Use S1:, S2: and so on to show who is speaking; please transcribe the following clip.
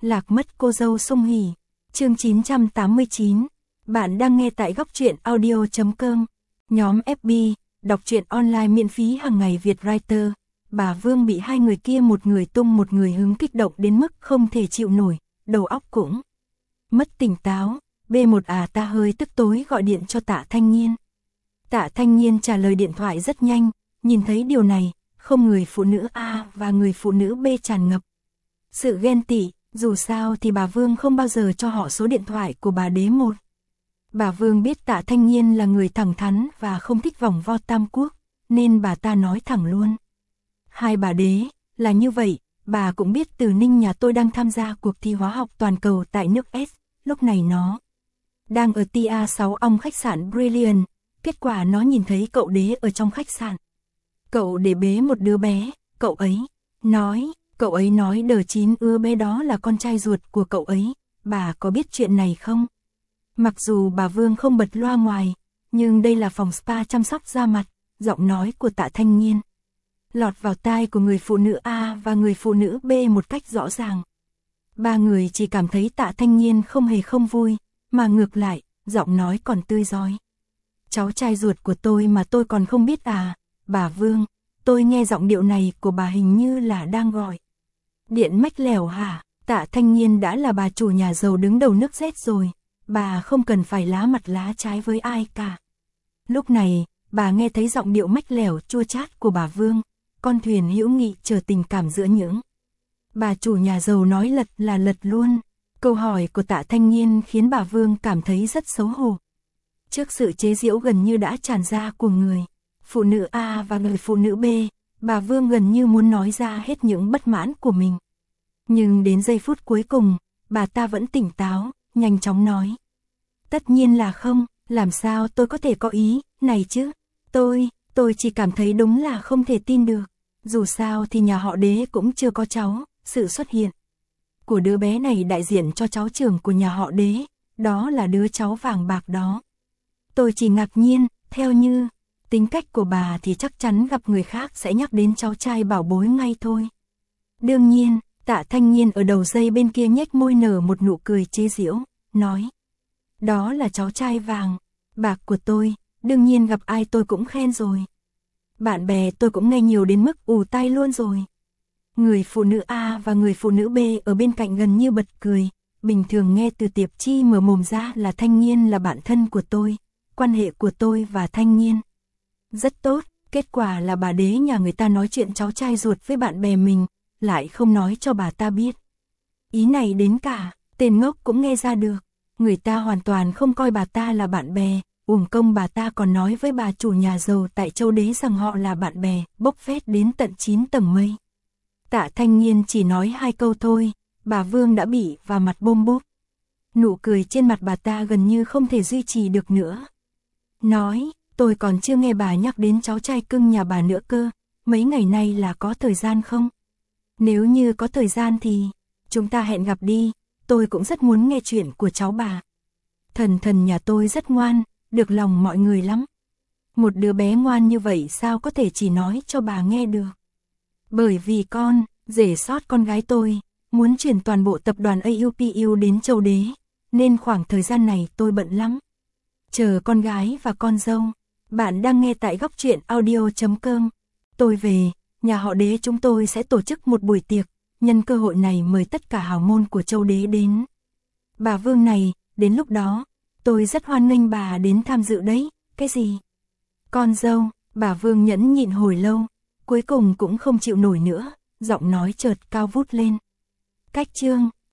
S1: Lạc mất cô dâu sung hỉ. Chương 989. Bạn đang nghe tại góc truyện audio.com. Nhóm FB, đọc truyện online miễn phí hàng ngày Việt Writer. Bà Vương bị hai người kia một người tung một người hứng kích động đến mức không thể chịu nổi, đầu óc cũng mất tỉnh táo. B1 ta hơi tức tối gọi điện cho Tạ Thanh Nhiên. Tạ Thanh Nhiên trả lời điện thoại rất nhanh, nhìn thấy điều này, không người phụ nữ A và người phụ nữ B tràn ngập sự ghen tị, dù sao thì bà Vương không bao giờ cho họ số điện thoại của bà đế một. Bà Vương biết Tạ Thanh Nhiên là người thẳng thắn và không thích vòng vo tam quốc, nên bà ta nói thẳng luôn. Hai bà đế, là như vậy, bà cũng biết Từ Ninh nhà tôi đang tham gia cuộc thi hóa học toàn cầu tại nước S, lúc này nó đang ở TA 6 ong khách sạn Brilliant, kết quả nó nhìn thấy cậu đế ở trong khách sạn. Cậu để bế một đứa bé, cậu ấy nói đờ chín bé đó là con trai ruột của cậu ấy, bà có biết chuyện này không? Mặc dù bà Vương không bật loa ngoài, nhưng đây là phòng spa chăm sóc da mặt, giọng nói của Tạ Thanh Nhiên lọt vào tai của người phụ nữ A và người phụ nữ B một cách rõ ràng. Ba người chỉ cảm thấy Tạ Thanh Nhiên không hề không vui, mà ngược lại, giọng nói còn tươi rói. Cháu trai ruột của tôi mà tôi còn không biết à, bà Vương, tôi nghe giọng điệu này của bà hình như là đang gọi điện mách lẻo hả? Tạ Thanh Nhiên đã là bà chủ nhà giàu đứng đầu nước Z rồi, bà không cần phải lá mặt lá trái với ai cả. Lúc này, bà nghe thấy giọng điệu mách lẻo chua chát của bà Vương, con thuyền hữu nghị chờ tình cảm giữa những bà chủ nhà giàu nói lật là lật luôn. Câu hỏi của Tạ Thanh Nhiên khiến bà Vương cảm thấy rất xấu hổ. Trước sự chế giễu gần như đã tràn ra của người phụ nữ A và người phụ nữ B, bà Vương gần như muốn nói ra hết những bất mãn của mình. Nhưng đến giây phút cuối cùng, bà ta vẫn tỉnh táo, nhanh chóng nói. Tất nhiên là không, làm sao tôi có thể có ý này chứ? Tôi chỉ cảm thấy đúng là không thể tin được. Dù sao thì nhà họ đế cũng chưa có cháu, sự xuất hiện của đứa bé này đại diện cho cháu trưởng của nhà họ đế, đó là đứa cháu vàng bạc đó. Tôi chỉ ngạc nhiên, theo như tính cách của bà thì chắc chắn gặp người khác sẽ nhắc đến cháu trai bảo bối ngay thôi. Đương nhiên, Tạ Thanh Nhiên ở đầu dây bên kia nhếch môi nở một nụ cười chế giễu, nói. Đó là cháu trai vàng bạc của tôi, đương nhiên gặp ai tôi cũng khen rồi. Bạn bè tôi cũng nghe nhiều đến mức ù tai luôn rồi. Người phụ nữ A và người phụ nữ B ở bên cạnh gần như bật cười, bình thường nghe từ Tiệp Chi mở mồm ra là Thanh Nhiên là bạn thân của tôi, quan hệ của tôi và Thanh Nhiên rất tốt, kết quả là bà đế nhà người ta nói chuyện cháu trai ruột với bạn bè mình, lại không nói cho bà ta biết. Ý này đến cả tên ngốc cũng nghe ra được, người ta hoàn toàn không coi bà ta là bạn bè, uổng công bà ta còn nói với bà chủ nhà giàu tại Châu Đế rằng họ là bạn bè, bốc phét đến tận 9 tầng mây. Tạ Thanh Nhiên chỉ nói 2 câu thôi, bà Vương đã bị vào mặt bôm bốp. Nụ cười trên mặt bà ta gần như không thể duy trì được nữa. Nói, tôi còn chưa nghe bà nhắc đến cháu trai cưng nhà bà nữa cơ, mấy ngày nay là có thời gian không? Nếu như có thời gian thì chúng ta hẹn gặp đi, tôi cũng rất muốn nghe chuyện của cháu bà. Thần nhà tôi rất ngoan, được lòng mọi người lắm. Một đứa bé ngoan như vậy sao có thể chỉ nói cho bà nghe được? Bởi vì rể sót con gái tôi, muốn chuyển toàn bộ tập đoàn AUPU đến Châu Đế, nên khoảng thời gian này tôi bận lắm. Chờ con gái và con dâu. Bạn đang nghe tại góc truyện audio.com. Tôi về, nhà họ đế chúng tôi sẽ tổ chức một buổi tiệc, nhân cơ hội này mời tất cả hào môn của Châu Đế đến. Bà Vương này, đến lúc đó, tôi rất hoan nghênh bà đến tham dự đấy. Cái gì? Con dâu, bà Vương nhẫn nhịn hồi lâu, cuối cùng cũng không chịu nổi nữa, giọng nói chợt cao vút lên. Cách chương